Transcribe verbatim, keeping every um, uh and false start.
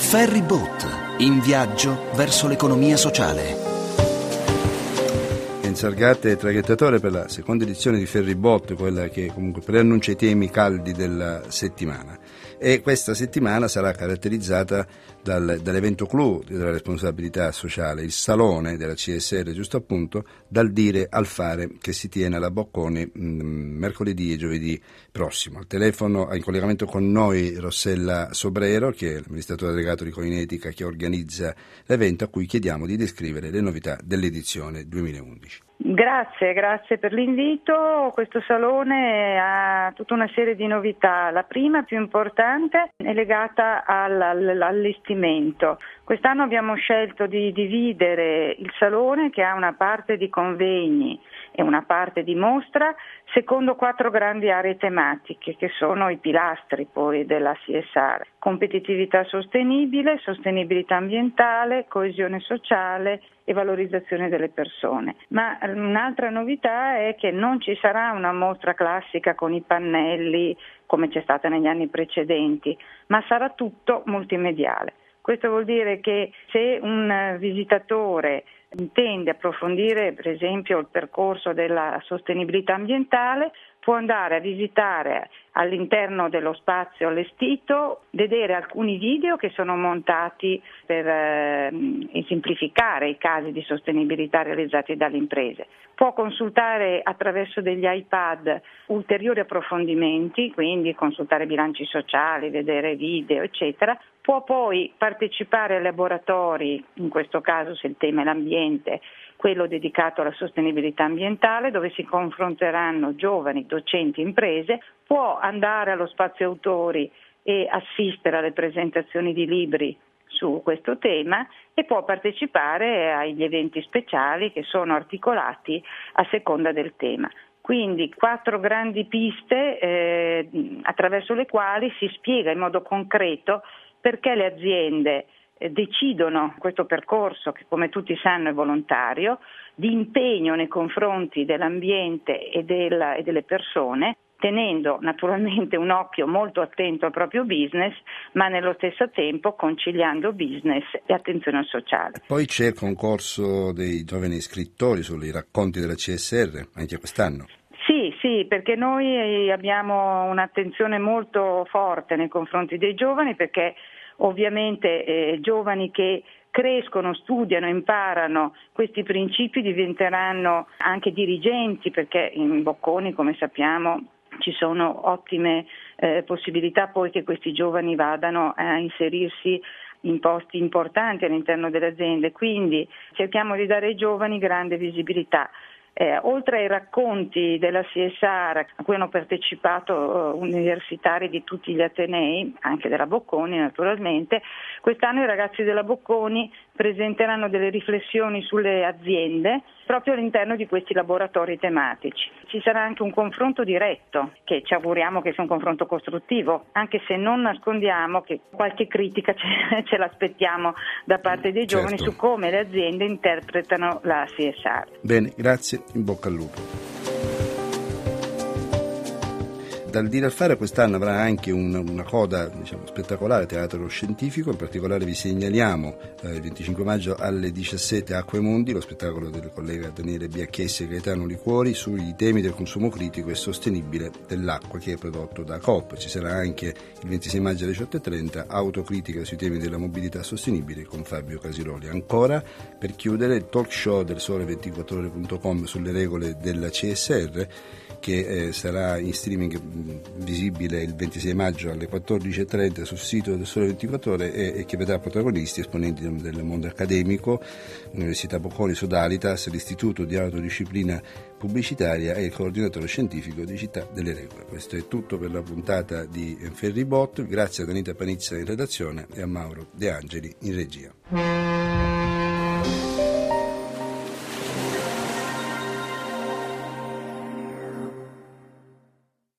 Ferryboat, in viaggio verso l'economia sociale. Sargate traghettatore per la seconda edizione di Ferryboat, quella che comunque preannuncia i temi caldi della settimana, e questa settimana sarà caratterizzata dal, dall'evento clou della responsabilità sociale, il salone della C S R, giusto appunto, dal dire al fare, che si tiene alla Bocconi mh, mercoledì e giovedì prossimo. Al telefono, in collegamento con noi, Rossella Sobrero, che è l'amministratore delegato di Coinetica, che organizza l'evento, a cui chiediamo di descrivere le novità dell'edizione duemilaundici. Grazie, grazie per l'invito. Questo salone ha tutta una serie di novità. La prima, più importante, è legata all, all, all'allestimento. Quest'anno abbiamo scelto di dividere il salone, che ha una parte di convegni e una parte di mostra, secondo quattro grandi aree tematiche, che sono i pilastri poi della C S R: competitività sostenibile, sostenibilità ambientale, coesione sociale e valorizzazione delle persone. Ma un'altra novità è che non ci sarà una mostra classica con i pannelli come c'è stata negli anni precedenti, ma sarà tutto multimediale. Questo vuol dire che se un visitatore intende approfondire per esempio il percorso della sostenibilità ambientale, può andare a visitare all'interno dello spazio allestito, vedere alcuni video che sono montati per eh, esemplificare i casi di sostenibilità realizzati dalle imprese. Può consultare attraverso degli iPad ulteriori approfondimenti, quindi consultare bilanci sociali, vedere video, eccetera. Può poi partecipare ai laboratori, in questo caso se il tema è l'ambiente, quello dedicato alla sostenibilità ambientale, dove si confronteranno giovani, docenti, imprese. Può andare allo spazio autori e assistere alle presentazioni di libri su questo tema e può partecipare agli eventi speciali che sono articolati a seconda del tema. Quindi quattro grandi piste eh, attraverso le quali si spiega in modo concreto perché le aziende eh, decidono questo percorso, che come tutti sanno è volontario, di impegno nei confronti dell'ambiente e, del, e delle persone, tenendo naturalmente un occhio molto attento al proprio business, ma nello stesso tempo conciliando business e attenzione al sociale. Poi c'è il concorso dei giovani scrittori sui racconti della C S R, anche quest'anno. Sì, sì, perché noi abbiamo un'attenzione molto forte nei confronti dei giovani, perché ovviamente eh, giovani che crescono, studiano, imparano questi principi diventeranno anche dirigenti, perché in Bocconi, come sappiamo, ci sono ottime eh, possibilità poi che questi giovani vadano a inserirsi in posti importanti all'interno delle aziende, quindi cerchiamo di dare ai giovani grande visibilità. Eh, oltre ai racconti della C S R a cui hanno partecipato uh, universitari di tutti gli atenei, anche della Bocconi naturalmente, quest'anno i ragazzi della Bocconi presenteranno delle riflessioni sulle aziende proprio all'interno di questi laboratori tematici. Ci sarà anche un confronto diretto, che ci auguriamo che sia un confronto costruttivo, anche se non nascondiamo che qualche critica ce, ce l'aspettiamo da parte dei giovani, certo, su come le aziende interpretano la C S R. Bene, grazie, in bocca al lupo. Dal dire al fare quest'anno avrà anche un, una coda, diciamo, spettacolare, teatro scientifico. In particolare vi segnaliamo eh, il venticinque maggio alle diciassette Acque Mondi, lo spettacolo del collega Daniele Biacchessi e Gaetano Liquori sui temi del consumo critico e sostenibile dell'acqua, che è prodotto da Coop. Ci sarà anche il ventisei maggio alle diciotto e trenta autocritica sui temi della mobilità sostenibile con Fabio Casiroli. Ancora, per chiudere, il talk show del sole ventiquattro ore punto com sulle regole della C S R, che eh, sarà in streaming mh, visibile il ventisei maggio alle quattordici e trenta sul sito del Sole ventiquattro Ore e, e che vedrà protagonisti esponenti del mondo accademico, l'Università Bocconi, Sodalitas, l'Istituto di Autodisciplina Pubblicitaria e il coordinatore scientifico di Città delle Regole. Questo è tutto per la puntata di Ferryboat. Grazie ad Anita Panizza in redazione e a Mauro De Angeli in regia.